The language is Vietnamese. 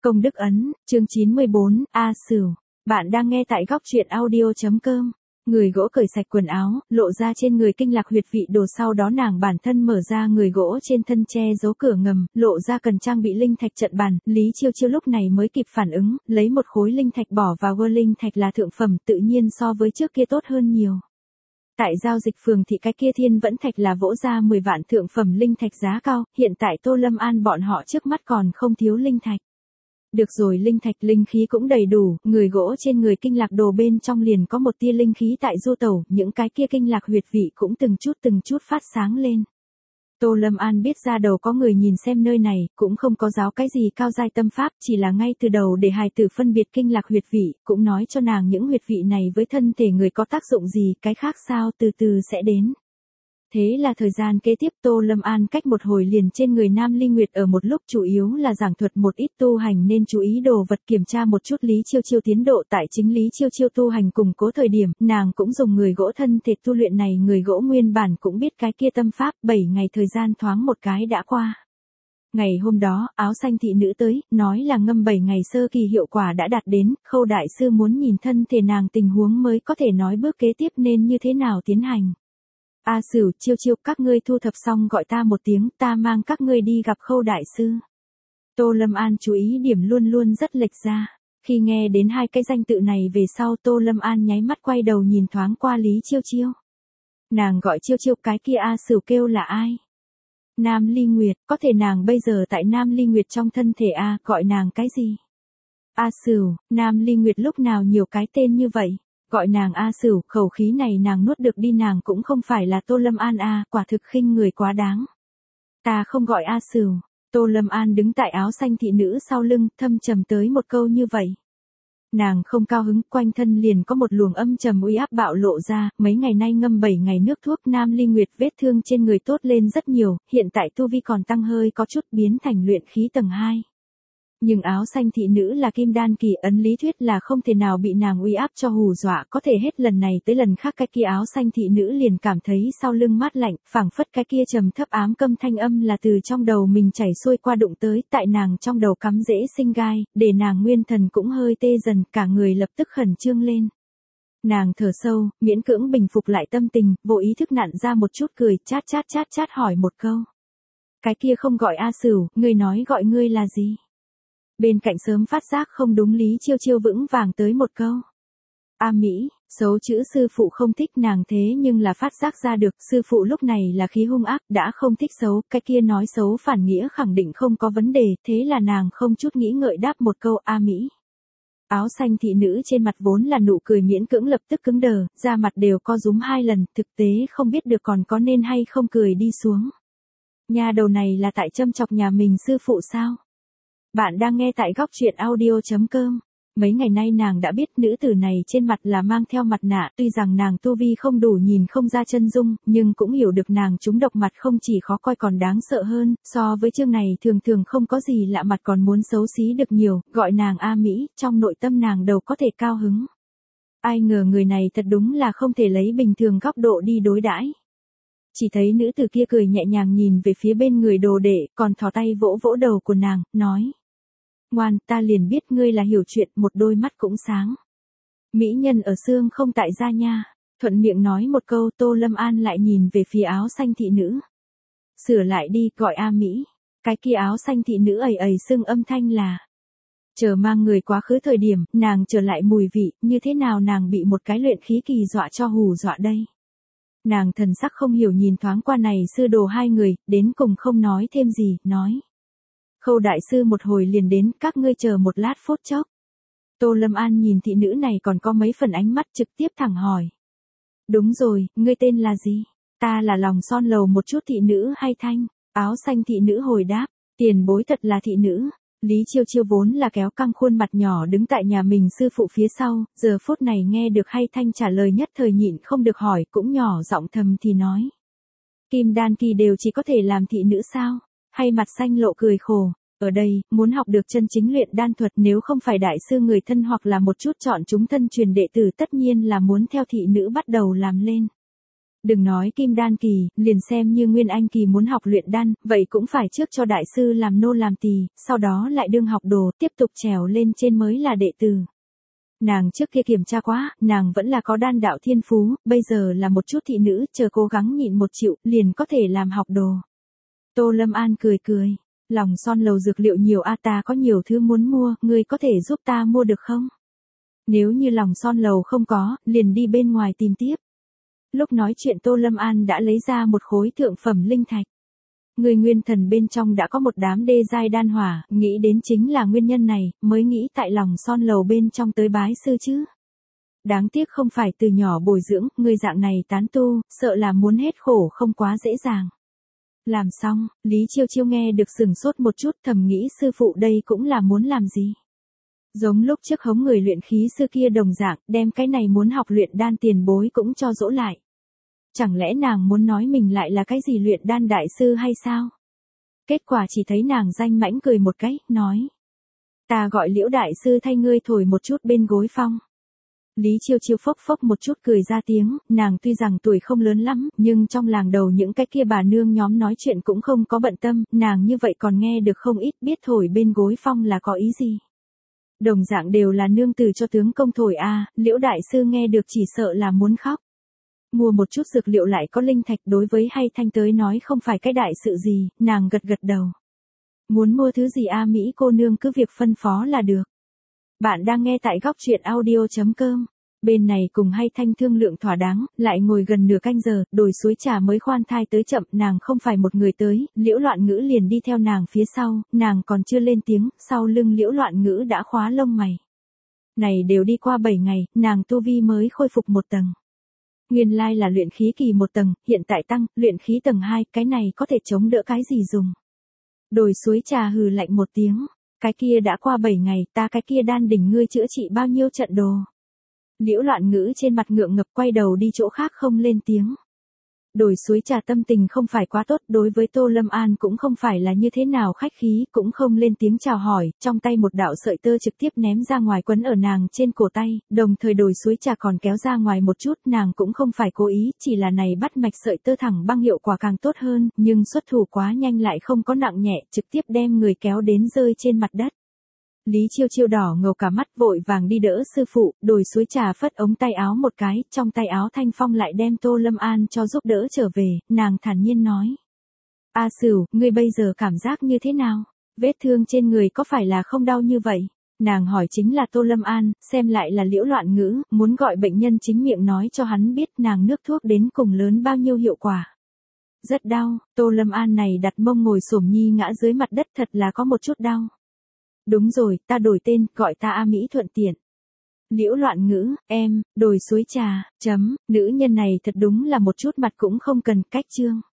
Công đức ấn, chương 94, A Sửu. Bạn đang nghe tại góc truyện audio.com. Người gỗ cởi sạch quần áo, lộ ra trên người kinh lạc huyệt vị đồ, sau đó nàng bản thân mở ra người gỗ trên thân che giấu cửa ngầm, lộ ra cần trang bị linh thạch trận bàn. Lý Chiêu Chiêu lúc này mới kịp phản ứng, lấy một khối linh thạch bỏ vào gơ. Linh thạch là thượng phẩm, tự nhiên so với trước kia tốt hơn nhiều. Tại giao dịch phường thì cái kia thiên vẫn thạch là vỗ ra 10 vạn thượng phẩm linh thạch giá cao, hiện tại Tô Lâm An bọn họ trước mắt còn không thiếu linh thạch. Được rồi, linh thạch linh khí cũng đầy đủ, người gỗ trên người kinh lạc đồ bên trong liền có một tia linh khí tại du tẩu, những cái kia kinh lạc huyệt vị cũng từng chút phát sáng lên. Tô Lâm An biết ra đầu có người nhìn xem nơi này, cũng không có giáo cái gì cao giai tâm pháp, chỉ là ngay từ đầu để hài tử phân biệt kinh lạc huyệt vị, cũng nói cho nàng những huyệt vị này với thân thể người có tác dụng gì, cái khác sao từ từ sẽ đến. Thế là thời gian kế tiếp Tô Lâm An cách một hồi liền trên người Nam Ly Nguyệt ở một lúc, chủ yếu là giảng thuật một ít tu hành nên chú ý đồ vật, kiểm tra một chút Lý Chiêu Chiêu tiến độ. Tại chính Lý Chiêu Chiêu tu hành củng cố thời điểm, nàng cũng dùng người gỗ thân thể tu luyện này. Người gỗ nguyên bản cũng biết cái kia tâm pháp, 7 ngày thời gian thoáng một cái đã qua. Ngày hôm đó, áo xanh thị nữ tới, nói là ngâm 7 ngày sơ kỳ hiệu quả đã đạt đến, Khâu đại sư muốn nhìn thân thể nàng tình huống mới có thể nói bước kế tiếp nên như thế nào tiến hành. A Sửu, Chiêu Chiêu, các ngươi thu thập xong gọi ta một tiếng, ta mang các ngươi đi gặp Khâu đại sư. Tô Lâm An chú ý điểm luôn luôn rất lệch ra. Khi nghe đến hai cái danh tự này về sau, Tô Lâm An nháy mắt quay đầu nhìn thoáng qua Lý Chiêu Chiêu. Nàng gọi Chiêu Chiêu, cái kia A Sửu kêu là ai? Nam Ly Nguyệt, có thể nàng bây giờ tại Nam Ly Nguyệt trong thân thể A, gọi nàng cái gì? A Sửu, Nam Ly Nguyệt lúc nào nhiều cái tên như vậy? Gọi nàng A Sửu, khẩu khí này nàng nuốt được đi, nàng cũng không phải là Tô Lâm An A, quả thực khinh người quá đáng. Ta không gọi A Sửu. Tô Lâm An đứng tại áo xanh thị nữ sau lưng, thâm trầm tới một câu như vậy. Nàng không cao hứng, quanh thân liền có một luồng âm trầm uy áp bạo lộ ra, mấy ngày nay ngâm 7 ngày nước thuốc. Nam Ly Nguyệt vết thương trên người tốt lên rất nhiều, hiện tại tu vi còn tăng hơi có chút, biến thành luyện khí tầng 2. Nhưng áo xanh thị nữ là kim đan kỳ, ấn lý thuyết là không thể nào bị nàng uy áp cho hù dọa, có thể hết lần này tới lần khác cái kia áo xanh thị nữ liền cảm thấy sau lưng mát lạnh, phảng phất cái kia trầm thấp ám câm thanh âm là từ trong đầu mình chảy xuôi qua đụng tới, tại nàng trong đầu cắm rễ sinh gai, để nàng nguyên thần cũng hơi tê dần, cả người lập tức khẩn trương lên. Nàng thở sâu, miễn cưỡng bình phục lại tâm tình, vô ý thức nặn ra một chút cười, chát hỏi một câu. Cái kia không gọi A Sửu, ngươi nói gọi ngươi là gì? Bên cạnh sớm phát giác không đúng, Lý Chiêu Chiêu vững vàng tới một câu. A Mỹ, xấu chữ sư phụ không thích nàng, thế nhưng là phát giác ra được, sư phụ lúc này là khí hung ác, đã không thích xấu, cái kia nói xấu phản nghĩa khẳng định không có vấn đề, thế là nàng không chút nghĩ ngợi đáp một câu A Mỹ. Áo xanh thị nữ trên mặt vốn là nụ cười miễn cưỡng lập tức cứng đờ, da mặt đều co rúm 2 lần, thực tế không biết được còn có nên hay không cười đi xuống. Nhà đầu này là tại châm chọc nhà mình sư phụ sao? Bạn đang nghe tại góc truyện audio.com. Mấy ngày nay nàng đã biết nữ tử này trên mặt là mang theo mặt nạ, tuy rằng nàng tu vi không đủ nhìn không ra chân dung, nhưng cũng hiểu được nàng trúng độc mặt không chỉ khó coi còn đáng sợ hơn, so với chương này thường không có gì lạ mặt còn muốn xấu xí được nhiều, gọi nàng A Mỹ, trong nội tâm nàng đầu có thể cao hứng. Ai ngờ người này thật đúng là không thể lấy bình thường góc độ đi đối đãi. Chỉ thấy nữ tử kia cười nhẹ nhàng nhìn về phía bên người đồ đệ, còn thò tay vỗ đầu của nàng, nói. Ngoan, ta liền biết ngươi là hiểu chuyện, một đôi mắt cũng sáng. Mỹ nhân ở xương không tại gia nha. Thuận miệng nói một câu, Tô Lâm An lại nhìn về phía áo xanh thị nữ. Sửa lại đi, gọi A Mỹ. Cái kia áo xanh thị nữ ầy sưng âm thanh là. Chờ mang người quá khứ thời điểm, nàng trở lại mùi vị, như thế nào nàng bị một cái luyện khí kỳ dọa cho hù dọa đây. Nàng thần sắc không hiểu nhìn thoáng qua này sư đồ hai người, đến cùng không nói thêm gì, nói. Khâu đại sư một hồi liền đến, các ngươi chờ một lát phút chốc. Tô Lâm An nhìn thị nữ này còn có mấy phần ánh mắt, trực tiếp thẳng hỏi. Đúng rồi, ngươi tên là gì? Ta là Lòng Son Lầu một chút thị nữ hay thanh? Áo xanh thị nữ hồi đáp, tiền bối thật là thị nữ. Lý Chiêu Chiêu vốn là kéo căng khuôn mặt nhỏ đứng tại nhà mình sư phụ phía sau, giờ phút này nghe được hay thanh trả lời nhất thời nhịn không được hỏi, cũng nhỏ giọng thầm thì nói. Kim đan kỳ đều chỉ có thể làm thị nữ sao? Hay mặt xanh lộ cười khổ. Ở đây, muốn học được chân chính luyện đan thuật, nếu không phải đại sư người thân hoặc là một chút chọn chúng thân truyền đệ tử, tất nhiên là muốn theo thị nữ bắt đầu làm lên. Đừng nói kim đan kỳ, liền xem như nguyên anh kỳ muốn học luyện đan, vậy cũng phải trước cho đại sư làm nô làm tỳ, sau đó lại đương học đồ, tiếp tục trèo lên trên mới là đệ tử. Nàng trước kia kiểm tra quá, nàng vẫn là có đan đạo thiên phú, bây giờ là một chút thị nữ, chờ cố gắng nhịn một chịu, liền có thể làm học đồ. Tô Lâm An cười cười, lòng son lầu dược liệu nhiều a, ta có nhiều thứ muốn mua, ngươi có thể giúp ta mua được không? Nếu như lòng son lầu không có, liền đi bên ngoài tìm tiếp. Lúc nói chuyện Tô Lâm An đã lấy ra một khối thượng phẩm linh thạch. Người nguyên thần bên trong đã có một đám đê giai đan hỏa, nghĩ đến chính là nguyên nhân này, mới nghĩ tại lòng son lầu bên trong tới bái sư chứ. Đáng tiếc không phải từ nhỏ bồi dưỡng, người dạng này tán tu, sợ là muốn hết khổ không quá dễ dàng. Làm xong, Lý Chiêu Chiêu nghe được sửng sốt một chút, thầm nghĩ sư phụ đây cũng là muốn làm gì. Giống lúc trước hống người luyện khí sư kia đồng dạng, đem cái này muốn học luyện đan tiền bối cũng cho dỗ lại. Chẳng lẽ nàng muốn nói mình lại là cái gì luyện đan đại sư hay sao? Kết quả chỉ thấy nàng danh mãnh cười một cái, nói. Ta gọi Liễu đại sư thay ngươi thổi một chút bên gối phong. Lý Chiêu Chiêu phốc phốc một chút cười ra tiếng, nàng tuy rằng tuổi không lớn lắm, nhưng trong làng đầu những cái kia bà nương nhóm nói chuyện cũng không có bận tâm, nàng như vậy còn nghe được không ít, biết thổi bên gối phong là có ý gì. Đồng dạng đều là nương tử cho tướng công thổi a, Liễu đại sư nghe được chỉ sợ là muốn khóc. Mua một chút dược liệu lại có linh thạch, đối với Hay Thanh tới nói không phải cái đại sự gì, nàng gật gật đầu. Muốn mua thứ gì a, Mỹ cô nương cứ việc phân phó là được. Bạn đang nghe tại góc truyện audio.com. Bên này cùng Hay Thanh thương lượng thỏa đáng, lại ngồi gần nửa canh giờ, đồi suối trà mới khoan thai tới chậm, nàng không phải một người tới, Liễu Loạn Ngữ liền đi theo nàng phía sau, nàng còn chưa lên tiếng, sau lưng Liễu Loạn Ngữ đã khóa lông mày. Này đều đi qua 7 ngày, nàng tu vi mới khôi phục một tầng. Nguyên lai là luyện khí kỳ một tầng, hiện tại tăng, luyện khí tầng 2, cái này có thể chống đỡ cái gì dùng. Đồi suối trà hừ lạnh một tiếng, cái kia đã qua 7 ngày, ta cái kia đan đỉnh ngươi chữa trị bao nhiêu trận đồ. Liễu Loạn Ngữ trên mặt ngượng ngập quay đầu đi chỗ khác không lên tiếng. Đồi suối trà tâm tình không phải quá tốt, đối với Tô Lâm An cũng không phải là như thế nào khách khí, cũng không lên tiếng chào hỏi, trong tay một đạo sợi tơ trực tiếp ném ra ngoài quấn ở nàng trên cổ tay, đồng thời đồi suối trà còn kéo ra ngoài một chút, nàng cũng không phải cố ý, chỉ là này bắt mạch sợi tơ thẳng băng hiệu quả càng tốt hơn, nhưng xuất thủ quá nhanh lại không có nặng nhẹ, trực tiếp đem người kéo đến rơi trên mặt đất. Lý Chiêu Chiêu đỏ ngầu cả mắt vội vàng đi đỡ sư phụ, đồi suối trà phất ống tay áo một cái, trong tay áo thanh phong lại đem Tô Lâm An cho giúp đỡ trở về, nàng thản nhiên nói. A Sửu, ngươi bây giờ cảm giác như thế nào? Vết thương trên người có phải là không đau như vậy? Nàng hỏi chính là Tô Lâm An, xem lại là Liễu Loạn Ngữ, muốn gọi bệnh nhân chính miệng nói cho hắn biết nàng nước thuốc đến cùng lớn bao nhiêu hiệu quả. Rất đau, Tô Lâm An này đặt mông ngồi xổm nhi ngã dưới mặt đất thật là có một chút đau. Đúng rồi, ta đổi tên, gọi ta A Mỹ thuận tiện. Liễu Loạn Ngữ, em, đồi suối trà, nữ nhân này thật đúng là một chút mặt cũng không cần, cách chương.